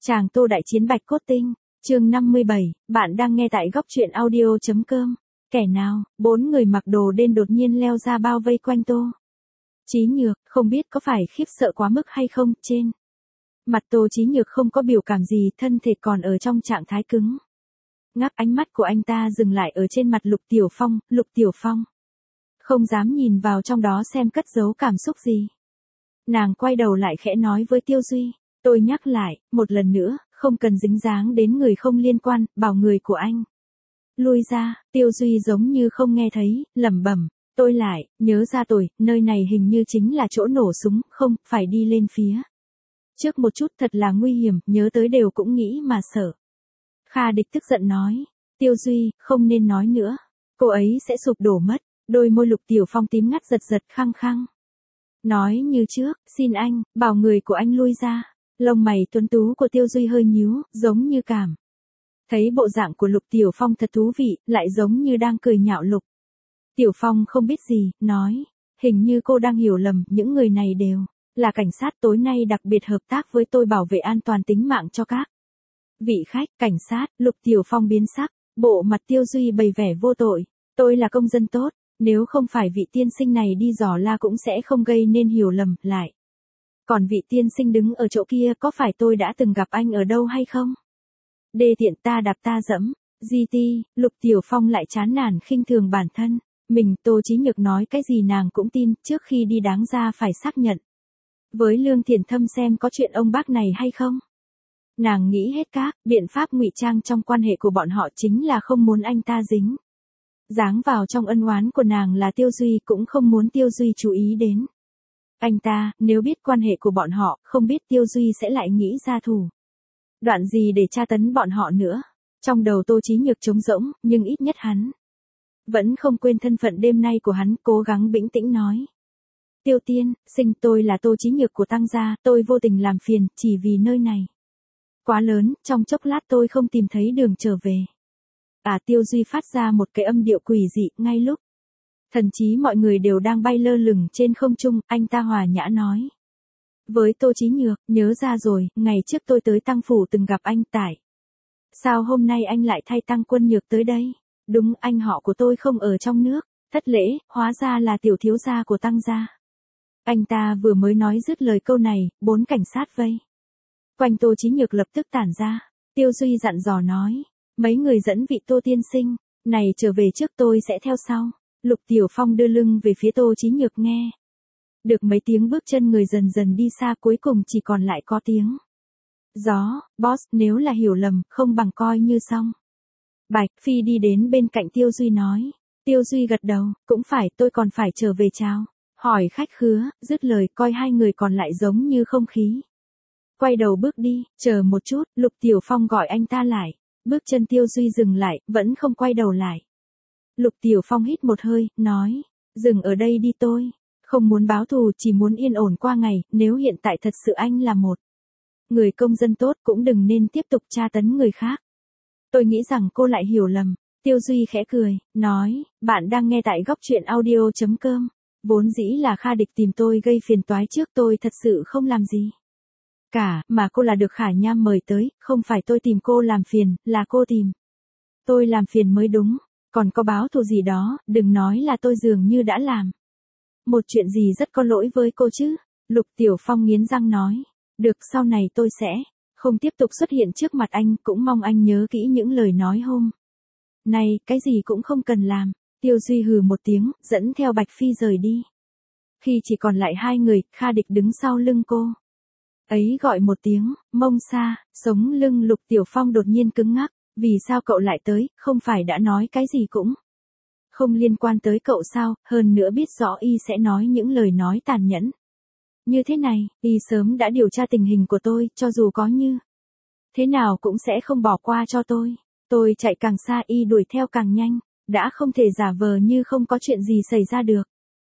Chàng Tô đại chiến Bạch Cốt Tinh, chương 57, bạn đang nghe tại góc truyện audio.com. Kẻ nào, 4 người mặc đồ đen đột nhiên leo ra bao vây quanh Tô Chí Nhược, không biết có phải khiếp sợ quá mức hay không, trên mặt Tô Chí Nhược không có biểu cảm gì, thân thể còn ở trong trạng thái cứng ngắc. Ánh mắt của anh ta dừng lại ở trên mặt Lục Tiểu Phong. Không dám nhìn vào trong đó xem cất giấu cảm xúc gì. Nàng quay đầu lại khẽ nói với Tiêu Duy, tôi nhắc lại, một lần nữa, không cần dính dáng đến người không liên quan, bảo người của anh lui ra. Tiêu Duy giống như không nghe thấy, lẩm bẩm, tôi lại nhớ ra rồi, nơi này hình như chính là chỗ nổ súng, không, phải đi lên phía trước một chút, thật là nguy hiểm, nhớ tới đều cũng nghĩ mà sợ. Kha Địch tức giận nói, Tiêu Duy, không nên nói nữa, cô ấy sẽ sụp đổ mất. Đôi môi Lục Tiểu Phong tím ngắt giật khăng khăng nói như trước, xin anh, bảo người của anh lui ra. Lông mày tuấn tú của Tiêu Duy hơi nhíu, giống như cảm thấy bộ dạng của Lục Tiểu Phong thật thú vị, lại giống như đang cười nhạo Lục Tiểu Phong không biết gì, nói, hình như cô đang hiểu lầm, những người này đều là cảnh sát, tối nay đặc biệt hợp tác với tôi bảo vệ an toàn tính mạng cho các vị khách. Cảnh sát? Lục Tiểu Phong biến sắc, bộ mặt Tiêu Duy bày vẻ vô tội, tôi là công dân tốt, nếu không phải vị tiên sinh này đi dò la cũng sẽ không gây nên hiểu lầm. Lại còn vị tiên sinh đứng ở chỗ kia, có phải tôi đã từng gặp anh ở đâu hay không? Đê tiện, ta đạp ta dẫm. GT. Lục Tiểu Phong lại chán nản khinh thường bản thân mình. Tô Chí Nhược nói cái gì nàng cũng tin, trước khi đi đáng ra phải xác nhận với Lương Thiển Thâm xem có chuyện ông bác này hay không. Nàng nghĩ hết các biện pháp ngụy trang trong quan hệ của bọn họ, chính là không muốn anh ta dính dáng vào trong ân oán của nàng là Tiêu Duy, cũng không muốn Tiêu Duy chú ý đến anh ta. Nếu biết quan hệ của bọn họ, không biết Tiêu Duy sẽ lại nghĩ ra thủ đoạn gì để tra tấn bọn họ nữa. Trong đầu Tô Chí Nhược trống rỗng, nhưng ít nhất hắn vẫn không quên thân phận đêm nay của hắn, cố gắng bình tĩnh nói, Tiêu tiên sinh, tôi là Tô Chí Nhược của Tăng gia, tôi vô tình làm phiền, chỉ vì nơi này quá lớn, trong chốc lát tôi không tìm thấy đường trở về. Tiêu Duy phát ra một cái âm điệu quỷ dị, ngay lúc thần trí mọi người đều đang bay lơ lửng trên không trung, anh ta hòa nhã nói với Tô Chí Nhược, nhớ ra rồi, ngày trước tôi tới Tăng phủ từng gặp anh, tại sao hôm nay anh lại thay Tăng Quân Nhược tới đây? Đúng, anh họ của tôi không ở trong nước, thất lễ, hóa ra là tiểu thiếu gia của Tăng gia. Anh ta vừa mới nói dứt lời câu này, 4 cảnh sát vây quanh Tô Chí Nhược lập tức tản ra. Tiêu Duy dặn dò nói, mấy người dẫn vị Tô tiên sinh này trở về trước, tôi sẽ theo sau. Lục Tiểu Phong đưa lưng về phía Tô Chí Nhược, nghe được mấy tiếng bước chân người dần dần đi xa, cuối cùng chỉ còn lại có tiếng gió. Boss, nếu là hiểu lầm, không bằng coi như xong. Bạch Phi đi đến bên cạnh Tiêu Duy nói. Tiêu Duy gật đầu, cũng phải, tôi còn phải trở về chào hỏi khách khứa. Dứt lời, coi hai người còn lại giống như không khí quay đầu bước đi. Chờ một chút, Lục Tiểu Phong gọi anh ta lại. Bước chân Tiêu Duy dừng lại, vẫn không quay đầu lại. Lục Tiểu Phong hít một hơi, nói, dừng ở đây đi, tôi không muốn báo thù, chỉ muốn yên ổn qua ngày. Nếu hiện tại thật sự anh là một người công dân tốt, cũng đừng nên tiếp tục tra tấn người khác. Tôi nghĩ rằng cô lại hiểu lầm. Tiêu Duy khẽ cười, nói, bạn đang nghe tại góc truyện audio.com. Vốn dĩ là Kha Địch tìm tôi gây phiền toái trước, tôi thật sự không làm gì cả, mà cô là được Khả Nham mời tới, không phải tôi tìm cô làm phiền, là cô tìm tôi làm phiền mới đúng. Còn có báo thù gì đó, đừng nói là tôi dường như đã làm một chuyện gì rất có lỗi với cô chứ. Lục Tiểu Phong nghiến răng nói, được, sau này tôi sẽ không tiếp tục xuất hiện trước mặt anh, cũng mong anh nhớ kỹ những lời nói hôm nay, cái gì cũng không cần làm. Tiêu Duy hừ một tiếng, dẫn theo Bạch Phi rời đi. Khi chỉ còn lại hai người, Kha Địch đứng sau lưng cô ấy gọi một tiếng, mông xa. Sống lưng Lục Tiểu Phong đột nhiên cứng ngắc, vì sao cậu lại tới, không phải đã nói cái gì cũng không liên quan tới cậu sao, hơn nữa biết rõ y sẽ nói những lời nói tàn nhẫn như thế này, y sớm đã điều tra tình hình của tôi, cho dù có như thế nào cũng sẽ không bỏ qua cho tôi. Tôi chạy càng xa, y đuổi theo càng nhanh, đã không thể giả vờ như không có chuyện gì xảy ra được.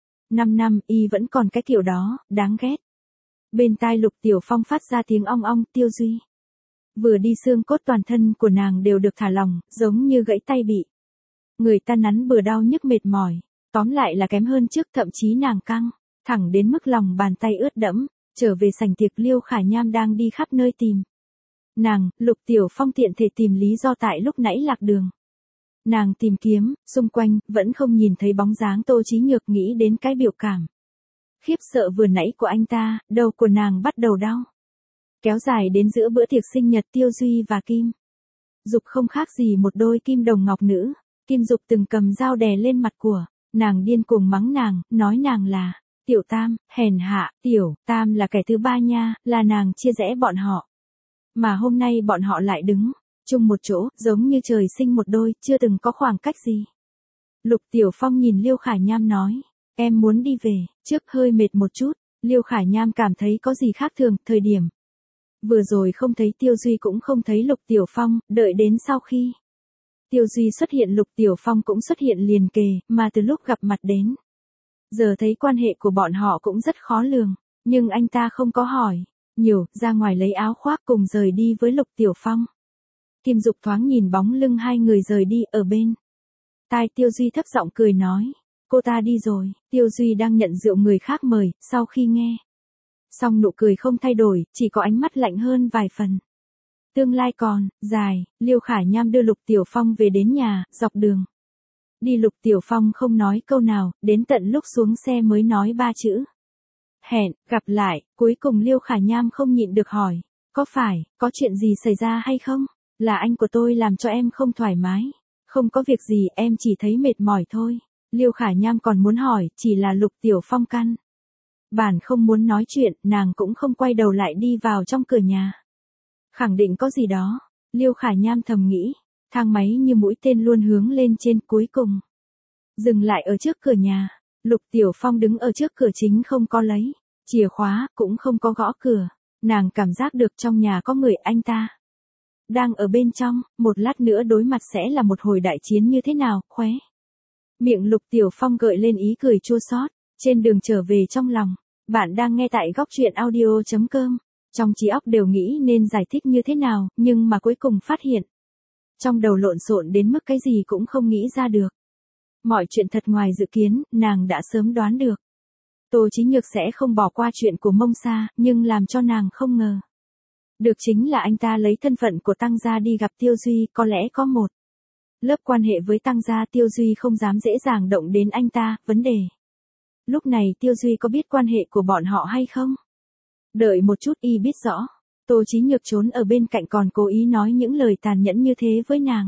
5 năm, y vẫn còn cái kiểu đó, đáng ghét. Bên tai Lục Tiểu Phong phát ra tiếng ong ong. Tiêu Duy vừa đi, xương cốt toàn thân của nàng đều được thả lỏng, giống như gãy tay bị người ta nắn bừa, đau nhức mệt mỏi. Tóm lại là kém hơn trước, thậm chí nàng căng thẳng đến mức lòng bàn tay ướt đẫm. Trở về sảnh tiệc, Liêu Khả Nham đang đi khắp nơi tìm Nàng, Lục Tiểu Phong tiện thể tìm lý do tại lúc nãy lạc đường. Nàng tìm kiếm, xung quanh, vẫn không nhìn thấy bóng dáng Tô Chí Nhược, nghĩ đến cái biểu cảm khiếp sợ vừa nãy của anh ta, đầu của nàng bắt đầu đau. Kéo dài đến giữa bữa tiệc sinh nhật Tiêu Duy và Kim Dục không khác gì một đôi kim đồng ngọc nữ. Kim Dục từng cầm dao đè lên mặt của nàng, điên cuồng mắng nàng, nói nàng là Tiểu Tam, hèn hạ. Tiểu Tam là kẻ thứ ba nha, là nàng chia rẽ bọn họ. Mà hôm nay bọn họ lại đứng chung một chỗ, giống như trời sinh một đôi, chưa từng có khoảng cách gì. Lục Tiểu Phong nhìn Liêu Khả Nham nói, em muốn đi về, trước hơi mệt một chút. Liêu Khả Nham cảm thấy có gì khác thường, thời điểm vừa rồi không thấy Tiêu Duy cũng không thấy Lục Tiểu Phong, đợi đến sau khi Tiêu Duy xuất hiện Lục Tiểu Phong cũng xuất hiện liền kề, mà từ lúc gặp mặt đến giờ thấy quan hệ của bọn họ cũng rất khó lường, nhưng anh ta không có hỏi nhiều, ra ngoài lấy áo khoác cùng rời đi với Lục Tiểu Phong. Kim Dục thoáng nhìn bóng lưng hai người rời đi, ở bên tai Tiêu Duy thấp giọng cười nói, cô ta đi rồi. Tiêu Duy đang nhận rượu người khác mời, sau khi nghe xong nụ cười không thay đổi, chỉ có ánh mắt lạnh hơn vài phần. Tương lai còn dài. Liêu Khả Nham đưa Lục Tiểu Phong về đến nhà, dọc đường đi Lục Tiểu Phong không nói câu nào, đến tận lúc xuống xe mới nói ba chữ hẹn gặp lại. Cuối cùng Liêu Khả Nham không nhịn được hỏi, có chuyện gì xảy ra hay không? Là anh của tôi làm cho em không thoải mái. Không có việc gì, em chỉ thấy mệt mỏi thôi. Liêu Khả Nham còn muốn hỏi, chỉ là Lục Tiểu Phong căn bản không muốn nói chuyện, nàng cũng không quay đầu lại đi vào trong cửa nhà. Khẳng định có gì đó. Liêu Khả Nham thầm nghĩ, thang máy như mũi tên luôn hướng lên trên, cuối cùng dừng lại ở trước cửa nhà. Lục Tiểu Phong đứng ở trước cửa chính, không có lấy chìa khóa, cũng không có gõ cửa. Nàng cảm giác được trong nhà có người, anh ta đang ở bên trong, một lát nữa đối mặt sẽ là một hồi đại chiến như thế nào. Khóe miệng Lục Tiểu Phong gợi lên ý cười chua xót. Trên đường trở về trong lòng, bạn đang nghe tại góc truyện audio.com. Trong trí óc đều nghĩ nên giải thích như thế nào, nhưng mà cuối cùng phát hiện trong đầu lộn xộn đến mức cái gì cũng không nghĩ ra được. Mọi chuyện thật ngoài dự kiến, nàng đã sớm đoán được Tô Chí Nhược sẽ không bỏ qua chuyện của Mông Sa, nhưng làm cho nàng không ngờ được chính là anh ta lấy thân phận của Tăng gia đi gặp Tiêu Duy, có lẽ có một lớp quan hệ với Tăng gia. Tiêu Duy không dám dễ dàng động đến anh ta. Vấn đề lúc này Tiêu Duy có biết quan hệ của bọn họ hay không? Đợi một chút, y biết rõ. Tô Chí Nhược trốn ở bên cạnh còn cố ý nói những lời tàn nhẫn như thế với nàng.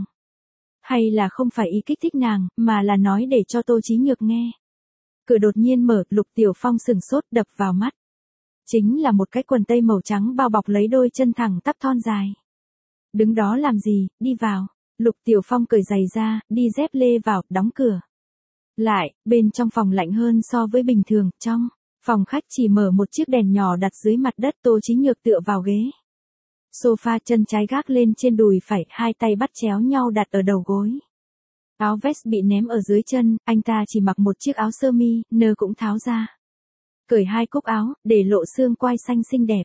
Hay là không phải y kích thích nàng, mà là nói để cho Tô Chí Nhược nghe. Cửa đột nhiên mở, Lục Tiểu Phong sừng sốt, đập vào mắt chính là một cái quần tây màu trắng bao bọc lấy đôi chân thẳng tắp thon dài. Đứng đó làm gì, đi vào. Lục Tiểu Phong cởi giày ra, đi dép lê vào, đóng cửa lại. Bên trong phòng lạnh hơn so với bình thường. Trong phòng khách chỉ mở một chiếc đèn nhỏ đặt dưới mặt đất. Tô Chí Nhược tựa vào ghế sofa, chân trái gác lên trên đùi phải, hai tay bắt chéo nhau đặt ở đầu gối. Áo vest bị ném ở dưới chân, anh ta chỉ mặc một chiếc áo sơ mi, nơ cũng tháo ra. Cởi hai cúc áo, để lộ xương quai xanh xinh đẹp.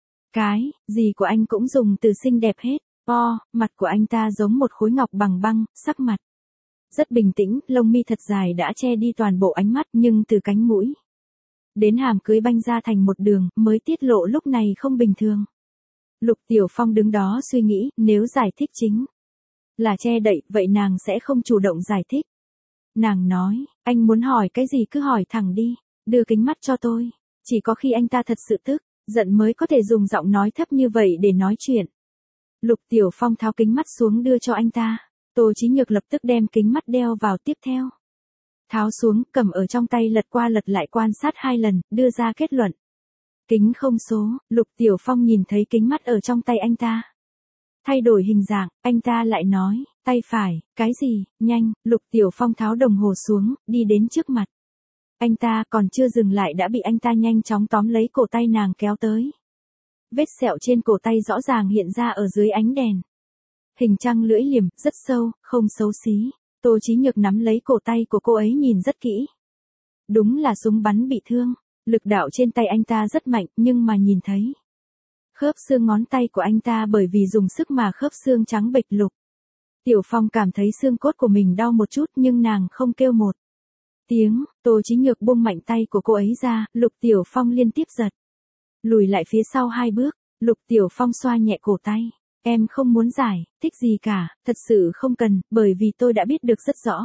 Cái gì của anh cũng dùng từ xinh đẹp hết. Mặt của anh ta giống một khối ngọc bằng băng, sắc mặt rất bình tĩnh, lông mi thật dài đã che đi toàn bộ ánh mắt, nhưng từ cánh mũi đến hàm cưới banh ra thành một đường, mới tiết lộ lúc này không bình thường. Lục Tiểu Phong đứng đó suy nghĩ, nếu giải thích chính là che đậy, vậy nàng sẽ không chủ động giải thích. Nàng nói, anh muốn hỏi cái gì cứ hỏi thẳng đi, đưa kính mắt cho tôi. Chỉ có khi anh ta thật sự tức giận mới có thể dùng giọng nói thấp như vậy để nói chuyện. Lục Tiểu Phong tháo kính mắt xuống đưa cho anh ta. Tô Chí Nhược lập tức đem kính mắt đeo vào, tiếp theo tháo xuống, cầm ở trong tay lật qua lật lại quan sát 2 lần, đưa ra kết luận. Kính không số. Lục Tiểu Phong nhìn thấy kính mắt ở trong tay anh ta thay đổi hình dạng, anh ta lại nói, tay phải, cái gì, nhanh. Lục Tiểu Phong tháo đồng hồ xuống, đi đến trước mặt anh ta, còn chưa dừng lại đã bị anh ta nhanh chóng tóm lấy cổ tay nàng kéo tới. Vết sẹo trên cổ tay rõ ràng hiện ra ở dưới ánh đèn. Hình trăng lưỡi liềm, rất sâu, không xấu xí. Tô Chí Nhược nắm lấy cổ tay của cô ấy nhìn rất kỹ. Đúng là súng bắn bị thương. Lực đạo trên tay anh ta rất mạnh, nhưng mà nhìn thấy khớp xương ngón tay của anh ta bởi vì dùng sức mà khớp xương trắng bệch. Lục Tiểu Phong cảm thấy xương cốt của mình đau một chút, nhưng nàng không kêu một tiếng. Tô Chí Nhược buông mạnh tay của cô ấy ra, Lục Tiểu Phong liên tiếp giật lùi lại phía sau 2 bước. Lục Tiểu Phong xoa nhẹ cổ tay Em không muốn giải thích gì cả, thật sự không cần, bởi vì tôi đã biết được rất rõ.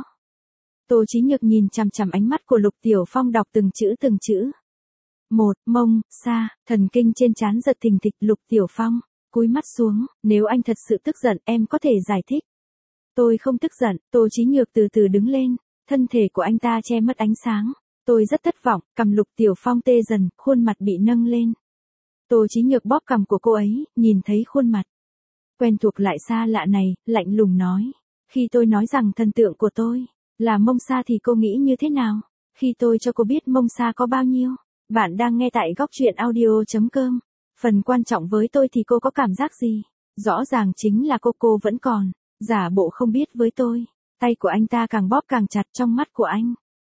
Tô Chí Nhược nhìn chằm chằm ánh mắt của Lục Tiểu Phong đọc từng chữ từng chữ. Một, mông, xa, thần kinh trên trán giật thình thịch. Lục Tiểu Phong, cúi mắt xuống, nếu anh thật sự tức giận em có thể giải thích. Tôi không tức giận. Tô Chí Nhược từ từ đứng lên, thân thể của anh ta che mất ánh sáng. Tôi rất thất vọng, cằm Lục Tiểu Phong tê dần, khuôn mặt bị nâng lên. Tô Chí Nhược bóp cằm của cô ấy, nhìn thấy khuôn mặt quen thuộc lại xa lạ này, lạnh lùng nói. Khi tôi nói rằng thần tượng của tôi là Mông Sa thì cô nghĩ như thế nào? Khi tôi cho cô biết Mông Sa có bao nhiêu? Bạn đang nghe tại góc truyện audio.com. Phần quan trọng với tôi thì cô có cảm giác gì? Rõ ràng chính là cô vẫn còn giả bộ không biết với tôi. Tay của anh ta càng bóp càng chặt. Trong mắt của anh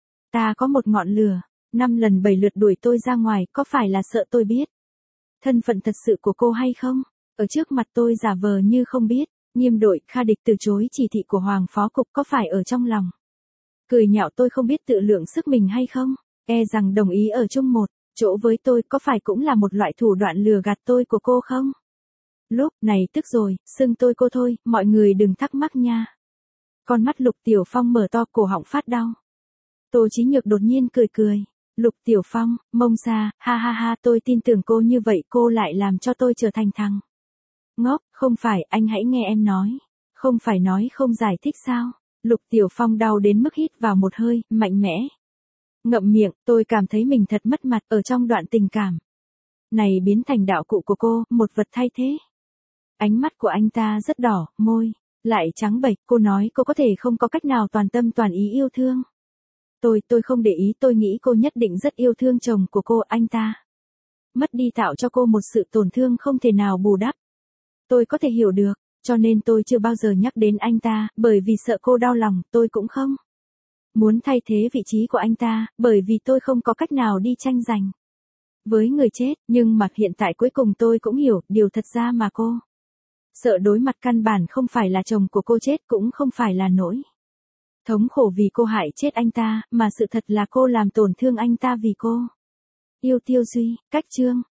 ta có một ngọn lửa. 5 lần 7 lượt đuổi tôi ra ngoài, có phải là sợ tôi biết thân phận thật sự của cô hay không? Ở trước mặt tôi giả vờ như không biết. Nghiêm đội, Kha Địch từ chối chỉ thị của Hoàng Phó Cục, có phải ở trong lòng cười nhạo tôi không biết tự lượng sức mình hay không? E rằng đồng ý ở chung một chỗ với tôi có phải cũng là một loại thủ đoạn lừa gạt tôi của cô không? Lúc này tức rồi, xưng tôi cô thôi, mọi người đừng thắc mắc nha. Con mắt Lục Tiểu Phong mở to, cổ họng phát đau. Tô Chí Nhược đột nhiên cười. Lục Tiểu Phong, Mông Sa, ha ha ha, tôi tin tưởng cô như vậy, cô lại làm cho tôi trở thành thằng ngốc. Không phải, anh hãy nghe em nói. Không phải nói không giải thích sao? Lục Tiểu Phong đau đến mức hít vào một hơi, mạnh mẽ ngậm miệng. Tôi cảm thấy mình thật mất mặt, ở trong đoạn tình cảm này biến thành đạo cụ của cô, một vật thay thế. Ánh mắt của anh ta rất đỏ, môi lại trắng bệch. Cô nói cô có thể không có cách nào toàn tâm toàn ý yêu thương tôi không để ý, tôi nghĩ cô nhất định rất yêu thương chồng của cô. Anh ta mất đi tạo cho cô một sự tổn thương không thể nào bù đắp. Tôi có thể hiểu được, cho nên tôi chưa bao giờ nhắc đến anh ta, bởi vì sợ cô đau lòng. Tôi cũng không muốn thay thế vị trí của anh ta, bởi vì tôi không có cách nào đi tranh giành với người chết. Nhưng mà hiện tại cuối cùng tôi cũng hiểu, điều thật ra mà cô sợ đối mặt căn bản không phải là chồng của cô chết, cũng không phải là nỗi thống khổ vì cô hại chết anh ta, mà sự thật là cô làm tổn thương anh ta vì cô yêu Tiêu Duy. Cách chương